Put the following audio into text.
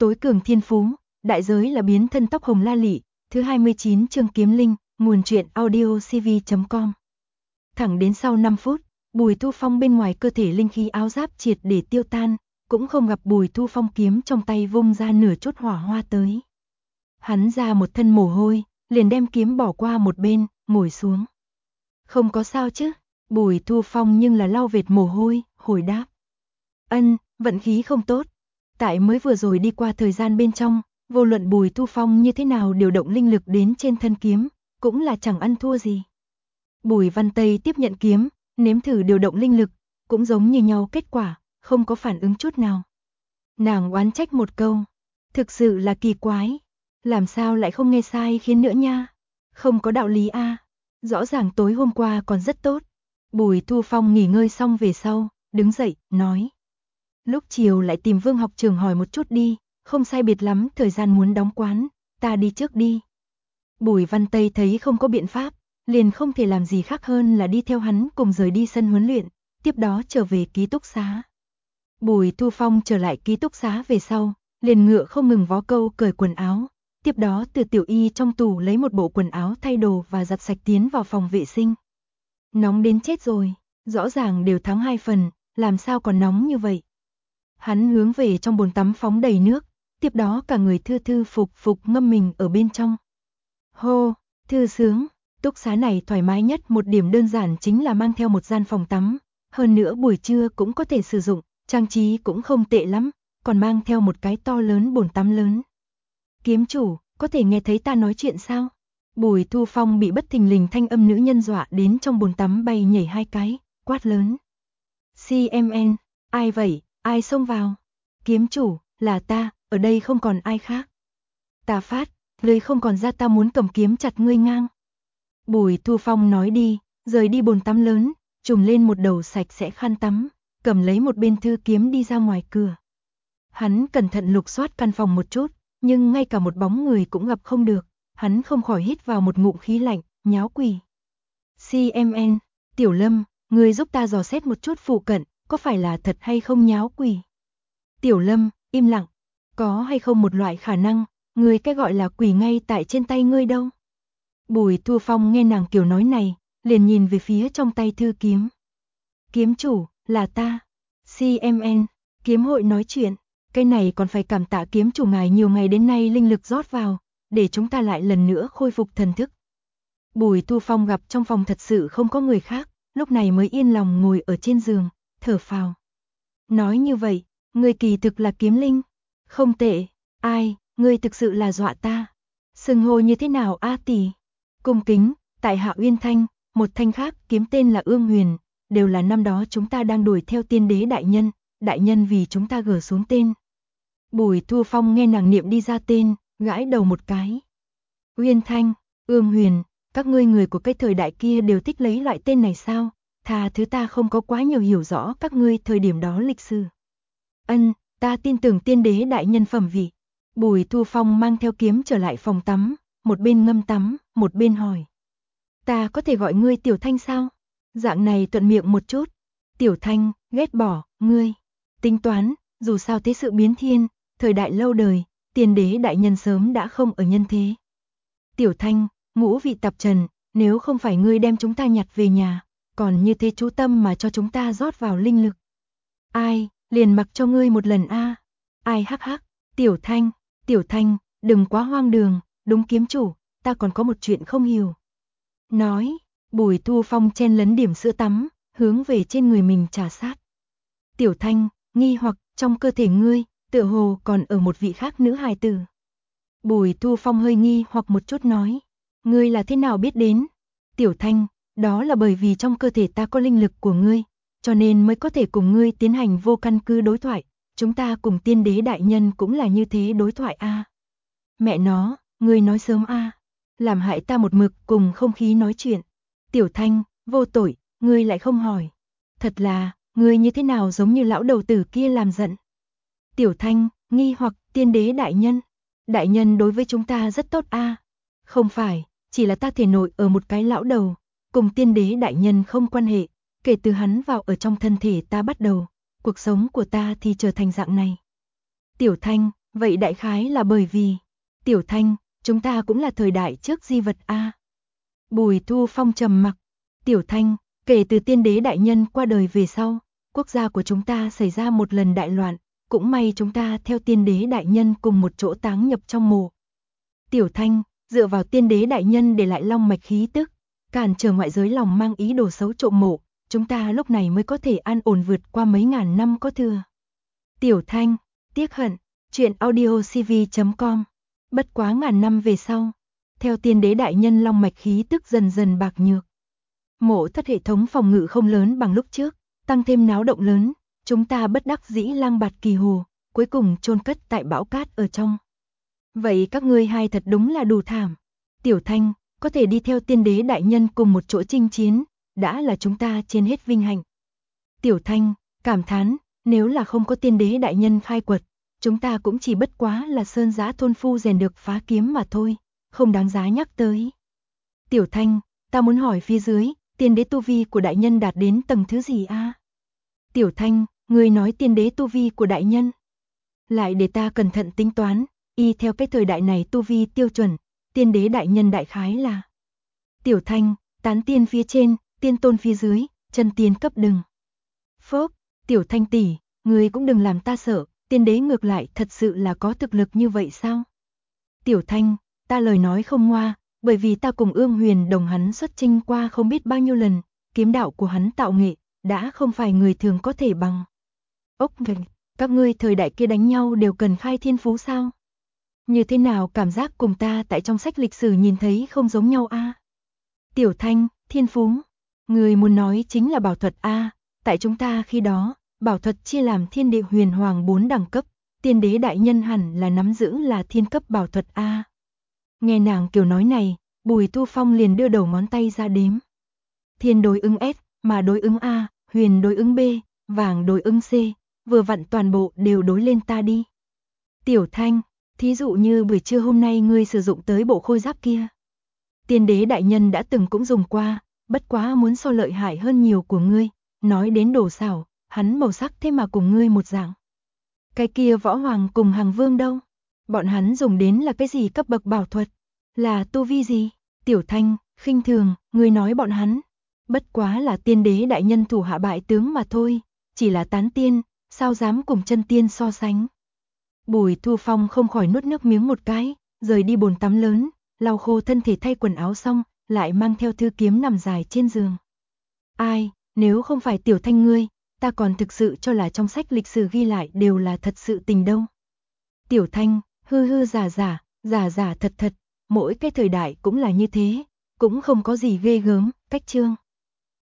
tối cường thiên phú, đại giới là biến thân tóc hồng la lị, thứ 29 chương kiếm linh, nguồn truyện audio cv.com. Thẳng đến sau 5 phút, Bùi Thu Phong bên ngoài cơ thể linh khí áo giáp triệt để tiêu tan, cũng không gặp Bùi Thu Phong kiếm trong tay vung ra nửa chút hỏa hoa tới. Hắn ra một thân mồ hôi, liền đem kiếm bỏ qua một bên, ngồi xuống. Không có sao chứ? Bùi Thu Phong nhưng là lau vệt mồ hôi, hồi đáp. Ân, vận khí không tốt. Tại mới vừa rồi đi qua thời gian bên trong, vô luận Bùi Thu Phong như thế nào điều động linh lực đến trên thân kiếm, cũng là chẳng ăn thua gì. Bùi Văn Tây tiếp nhận kiếm, nếm thử điều động linh lực, cũng giống như nhau kết quả, không có phản ứng chút nào. Nàng oán trách một câu, thực sự là kỳ quái, làm sao lại không nghe sai khiến nữa nha, không có đạo lý a. Rõ ràng tối hôm qua còn rất tốt. Bùi Thu Phong nghỉ ngơi xong về sau, đứng dậy, nói. Lúc chiều lại tìm Vương học trường hỏi một chút đi, không sai biệt lắm thời gian muốn đóng quán, ta đi trước đi. Bùi Văn Tây thấy không có biện pháp, liền không thể làm gì khác hơn là đi theo hắn cùng rời đi sân huấn luyện, tiếp đó trở về ký túc xá. Bùi Thu Phong trở lại ký túc xá về sau, liền ngựa không ngừng vó câu cởi quần áo, tiếp đó từ tiểu y trong tủ lấy một bộ quần áo thay đồ và giặt sạch tiến vào phòng vệ sinh. Nóng đến chết rồi, rõ ràng đều thắng 2 phần, làm sao còn nóng như vậy. Hắn hướng về trong bồn tắm phóng đầy nước, tiếp đó cả người thư thư phục phục ngâm mình ở bên trong. Hô, thư sướng, túc xá này thoải mái nhất một điểm đơn giản chính là mang theo một gian phòng tắm, hơn nữa buổi trưa cũng có thể sử dụng, trang trí cũng không tệ lắm, còn mang theo một cái to lớn bồn tắm lớn. Kiếm chủ, có thể nghe thấy ta nói chuyện sao? Bùi Thu Phong bị bất thình lình thanh âm nữ nhân dọa đến trong bồn tắm bay nhảy 2 cái, quát lớn. CMN, ai vậy, ai xông vào? Kiếm chủ, là ta, ở đây không còn ai khác. Ta phát, lời không còn ra ta muốn cầm kiếm chặt ngươi ngang. Bùi Thu Phong nói đi, rời đi bồn tắm lớn, trùm lên một đầu sạch sẽ khăn tắm, cầm lấy một bên thư kiếm đi ra ngoài cửa. Hắn cẩn thận lục soát căn phòng một chút, nhưng ngay cả một bóng người cũng gặp không được, hắn không khỏi hít vào một ngụm khí lạnh, nháo quỷ. CMN, Tiểu Lâm, ngươi giúp ta dò xét một chút phụ cận, có phải là thật hay không nháo quỷ? Tiểu Lâm, im lặng, có hay không một loại khả năng, ngươi cái gọi là quỷ ngay tại trên tay ngươi đâu? Bùi Thu Phong nghe nàng kiểu nói này, liền nhìn về phía trong tay thư kiếm. Kiếm chủ, là ta. CMN, kiếm hội nói chuyện, cái này còn phải cảm tạ kiếm chủ ngài nhiều ngày đến nay linh lực rót vào, để chúng ta lại lần nữa khôi phục thần thức. Bùi Thu Phong gặp trong phòng thật sự không có người khác, lúc này mới yên lòng ngồi ở trên giường, thở phào. Nói như vậy, ngươi kỳ thực là kiếm linh. Không tệ, ai, ngươi thực sự là dọa ta. Xưng hô như thế nào a tỷ? Cung kính, tại hạ Uyên Thanh, một thanh khác kiếm tên là Ương Huyền, đều là năm đó chúng ta đang đuổi theo tiên đế đại nhân vì chúng ta gỡ xuống tên. Bùi Thu Phong nghe nàng niệm đi ra tên, gãi đầu một cái. Uyên Thanh, Ương Huyền, các ngươi người của cái thời đại kia đều thích lấy loại tên này sao? Thà thứ ta không có quá nhiều hiểu rõ các ngươi thời điểm đó lịch sử. Ân, ta tin tưởng tiên đế đại nhân phẩm vị. Bùi Thu Phong mang theo kiếm trở lại phòng tắm, một bên ngâm tắm, một bên hỏi. Ta có thể gọi ngươi Tiểu Thanh sao? Dạng này thuận miệng một chút. Tiểu Thanh, ghét bỏ, ngươi. Tính toán, dù sao thế sự biến thiên, thời đại lâu đời, tiên đế đại nhân sớm đã không ở nhân thế. Tiểu Thanh, ngũ vị tạp trần, nếu không phải ngươi đem chúng ta nhặt về nhà, còn như thế chú tâm mà cho chúng ta rót vào linh lực. Ai, liền mặc cho ngươi một lần a. Ai hắc hắc, Tiểu Thanh, đừng quá hoang đường, đúng kiếm chủ, ta còn có một chuyện không hiểu. Nói, Bùi Thu Phong chen lấn điểm sữa tắm, hướng về trên người mình trà sát. Tiểu Thanh, nghi hoặc trong cơ thể ngươi, tựa hồ còn ở một vị khác nữ hài tử. Bùi Thu Phong hơi nghi hoặc một chút nói, ngươi là thế nào biết đến? Tiểu Thanh, đó là bởi vì trong cơ thể ta có linh lực của ngươi, cho nên mới có thể cùng ngươi tiến hành vô căn cứ đối thoại, chúng ta cùng tiên đế đại nhân cũng là như thế đối thoại a. Mẹ nó, ngươi nói sớm a, làm hại ta một mực cùng không khí nói chuyện. Tiểu Thanh, vô tội, ngươi lại không hỏi. Thật là, ngươi như thế nào giống như lão đầu tử kia làm giận. Tiểu Thanh, nghi hoặc tiên đế đại nhân đối với chúng ta rất tốt a. Không phải, chỉ là ta thể nội ở một cái lão đầu, cùng tiên đế đại nhân không quan hệ, kể từ hắn vào ở trong thân thể ta bắt đầu, cuộc sống của ta thì trở thành dạng này. Tiểu Thanh, Vậy đại khái là bởi vì, Tiểu Thanh, chúng ta cũng là thời đại trước di vật a. Bùi Thu Phong trầm mặc, Tiểu Thanh, kể từ tiên đế đại nhân qua đời về sau, quốc gia của chúng ta xảy ra một lần đại loạn, cũng may chúng ta theo tiên đế đại nhân cùng một chỗ táng nhập trong mộ. Tiểu Thanh, dựa vào tiên đế đại nhân để lại long mạch khí tức, cản trở ngoại giới lòng mang ý đồ xấu trộm mộ, chúng ta lúc này mới có thể an ổn vượt qua mấy ngàn năm có thừa. Tiểu Thanh, tiếc hận, truyện audiocv.com. Bất quá ngàn năm về sau, theo tiên đế đại nhân long mạch khí tức dần dần bạc nhược. Mộ thất hệ thống phòng ngự không lớn bằng lúc trước, tăng thêm náo động lớn, chúng ta bất đắc dĩ lang bạt kỳ hồ, cuối cùng chôn cất tại bão cát ở trong. Vậy các ngươi hai thật đúng là đủ thảm. Tiểu Thanh, có thể đi theo tiên đế đại nhân cùng một chỗ chinh chiến, đã là chúng ta trên hết vinh hạnh. Tiểu Thanh, cảm thán, nếu là không có tiên đế đại nhân khai quật, chúng ta cũng chỉ bất quá là sơn giã thôn phu rèn được phá kiếm mà thôi, không đáng giá nhắc tới. Tiểu Thanh, ta muốn hỏi phía dưới, tiên đế tu vi của đại nhân đạt đến tầng thứ gì a? Tiểu Thanh, người nói tiên đế tu vi của đại nhân. Lại để ta cẩn thận tính toán, y theo cái thời đại này tu vi tiêu chuẩn, tiên đế đại nhân đại khái là. Tiểu Thanh, tán tiên phía trên, tiên tôn phía dưới, chân tiên cấp đừng. Phốc, Tiểu Thanh tỷ, người cũng đừng làm ta sợ, tiên đế ngược lại thật sự là có thực lực như vậy sao? Tiểu Thanh, ta lời nói không ngoa, bởi vì ta cùng Ương Huyền đồng hắn xuất chinh qua không biết bao nhiêu lần, kiếm đạo của hắn tạo nghệ, đã không phải người thường có thể bằng. Ốc vậy, các ngươi thời đại kia đánh nhau đều cần khai thiên phú sao? Như thế nào cảm giác cùng ta tại trong sách lịch sử nhìn thấy không giống nhau a? Tiểu Thanh, thiên phú, người muốn nói chính là bảo thuật a, tại chúng ta khi đó, bảo thuật chia làm thiên địa huyền hoàng 4 đẳng cấp, tiên đế đại nhân hẳn là nắm giữ là thiên cấp bảo thuật a. Nghe nàng kiểu nói này, Bùi Thu Phong liền đưa đầu ngón tay ra đếm. Thiên đối ứng S, mà đối ứng A, huyền đối ứng B, vàng đối ứng C, vừa vặn toàn bộ đều đối lên ta đi. Tiểu Thanh, thí dụ như buổi trưa hôm nay ngươi sử dụng tới bộ khôi giáp kia. Tiên đế đại nhân đã từng cũng dùng qua, bất quá muốn so lợi hại hơn nhiều của ngươi, nói đến đồ xảo, hắn màu sắc thế mà cùng ngươi một dạng. Cái kia võ hoàng cùng hàng vương đâu? Bọn hắn dùng đến là cái gì cấp bậc bảo thuật? Là tu vi gì? Tiểu Thanh, khinh thường, ngươi nói bọn hắn. Bất quá là tiên đế đại nhân thủ hạ bại tướng mà thôi, chỉ là tán tiên, sao dám cùng chân tiên so sánh. Bùi Thu Phong không khỏi nuốt nước miếng một cái, rời đi bồn tắm lớn, lau khô thân thể thay quần áo xong, lại mang theo thư kiếm nằm dài trên giường. Ai, nếu không phải Tiểu Thanh ngươi, ta còn thực sự cho là trong sách lịch sử ghi lại đều là thật sự tình đâu. Tiểu Thanh, hư hư giả giả thật thật, mỗi cái thời đại cũng là như thế, cũng không có gì ghê gớm, cách chương.